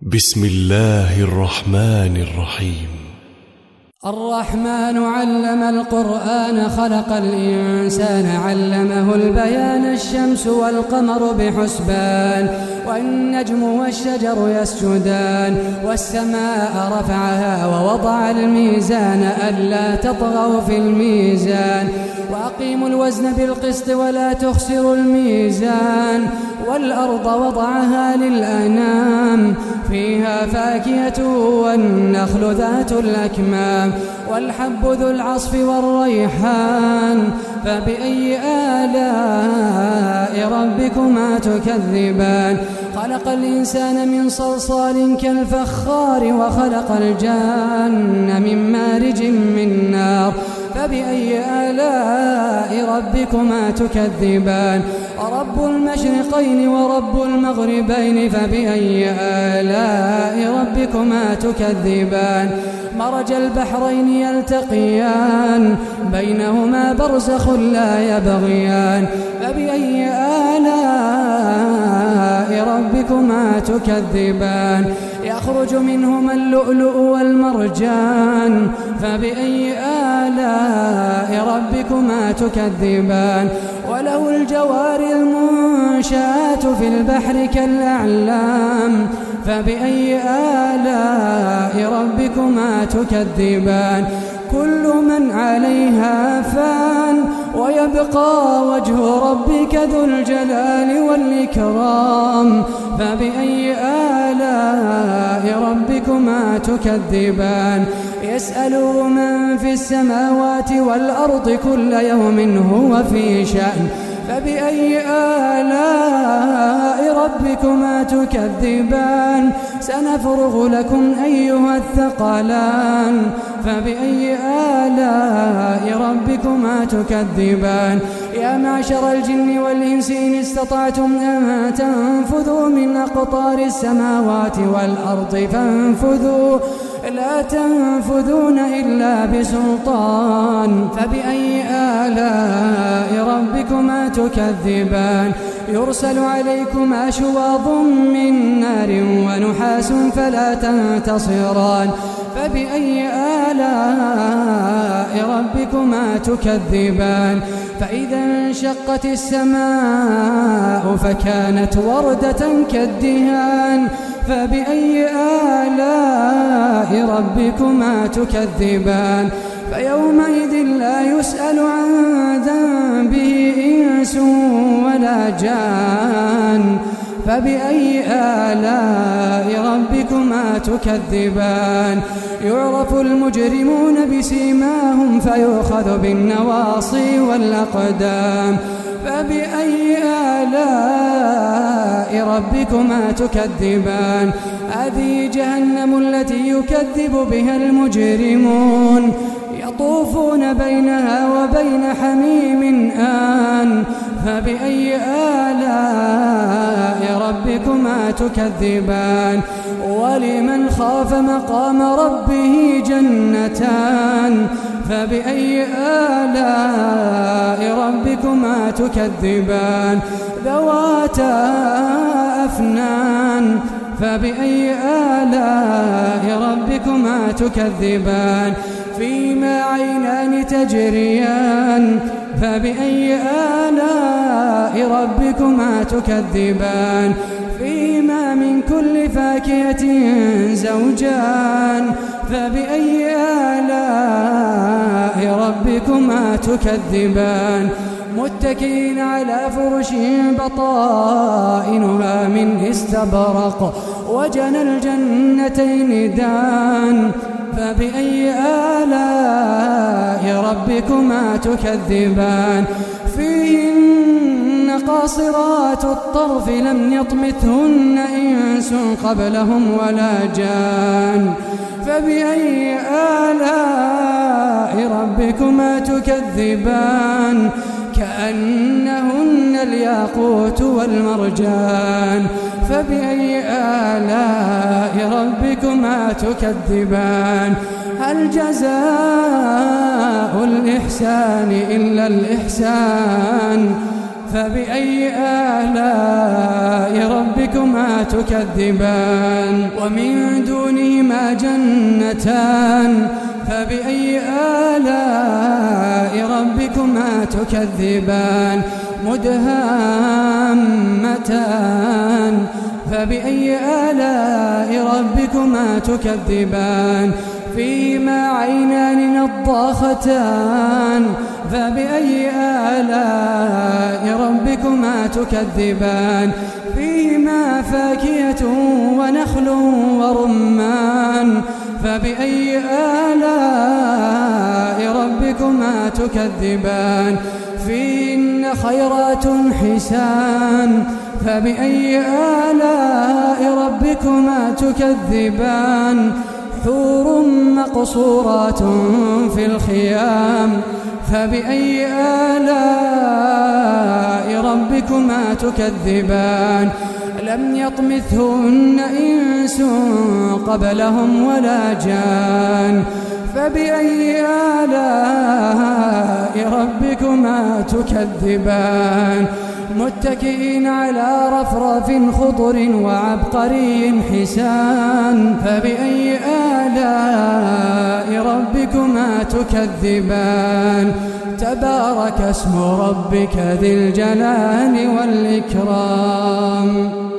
بسم الله الرحمن الرحيم. الرحمن علم القرآن خلق الإنسان علمه البيان الشمس والقمر بحسبان والنجم والشجر يسجدان والسماء رفعها ووضع الميزان ألا تطغوا في الميزان وأقيموا الوزن بالقسط ولا تخسروا الميزان والأرض وضعها للأنام فيها فاكهة والنخل ذات الأكمام والحب ذو العصف والريحان فبأي آلاء ربكما تكذبان خلق الإنسان من صلصال كالفخار وخلق الجان من مارج من نار فبأي آلاء ربكما تكذبان رب المشرقين ورب المغربين فبأي آلاء ربكما تكذبان مرج البحرين يلتقيان بينهما برزخ لا يبغيان فبأي آلاء ربكما تكذبان يخرج منهما اللؤلؤ والمرجان فبأي آلاء ربكما تكذبان وله الجوار المنشآت في البحر كالأعلام فبأي آلاء ربكما تكذبان كل من عليها فان ويبقى وجه ربك ذو الجلال والإكرام فبأي آلاء ربكما تكذبان يسأله من في السماوات والأرض كل يوم هو في شأن فبأي آلاء ربكما تكذبان سنفرغ لكم أيها الثقلان فبأي آلاء ربكما تكذبان يا معشر الجن والإنس إن استطعتم أن تنفذوا من أقطار السماوات والأرض فانفذوا لا تنفذون إلا بسلطان فبأي آلاء ربكما تكذبان يرسل عليكما شواظ من نار ونحاس فلا تنتصران فبأي آلاء ربكما تكذبان فإذا انشقت السماء فكانت وردة كالدهان فبأي آلاء ربكما تكذبان فيومئذ لا يسأل عن ذنبه إنس ولا جان فبأي آلاء ربكما تكذبان يعرف المجرمون بسيماهم فيؤخذ بالنواصي والأقدام فبأي آلاء ربكما تكذبان هذه جهنم التي يكذب بها المجرمون يطوفون بينها وبين حميم آن فبأي آلاء ربكما تكذبان ولمن خاف مقام ربه جنتان فبأي آلاء ربكما تكذبان ذواتا أفنان فبأي آلاء ربكما تكذبان فيما عينان تجريان فبأي آلاء ربكما تكذبان فيما من كل فاكهة زوجان فبأي آلاء ربكما تكذبان متكئين على فرش بطائنها من استبرق وجنى الجنتين دان فبأي آلاء ربكما تكذبان فيهن قاصرات الطرف لم يطمثهن إنس قبلهم ولا جان فبأي آلاء ربكما تكذبان كأنهن الياقوت والمرجان فبأي آلاء ربكما تكذبان هل جزاء الإحسان إلا الإحسان فبأي آلاء ربكما تكذبان ومن دونهما جنتان فبأي آلاء ربكما تكذبان مدهامتان فبأي آلاء ربكما تكذبان فيهما عينان نضاختان فبأي آلاء ربكما تكذبان فيهما فاكهة ونخل ورمان فبأي آلاء ربكما تكذبان فيهن خيرات حسان فبأي آلاء ربكما تكذبان حور مقصورات في الخيام فبأي آلاء ربكما تكذبان لم يطمثهن إنس قبلهم ولا جان فبأي آلاء ربكما تكذبان متكئين على رفرف خضر وعبقري حسان فبأي آلاء ربكما تكذبان تبارك اسم ربك ذي الجلال والإكرام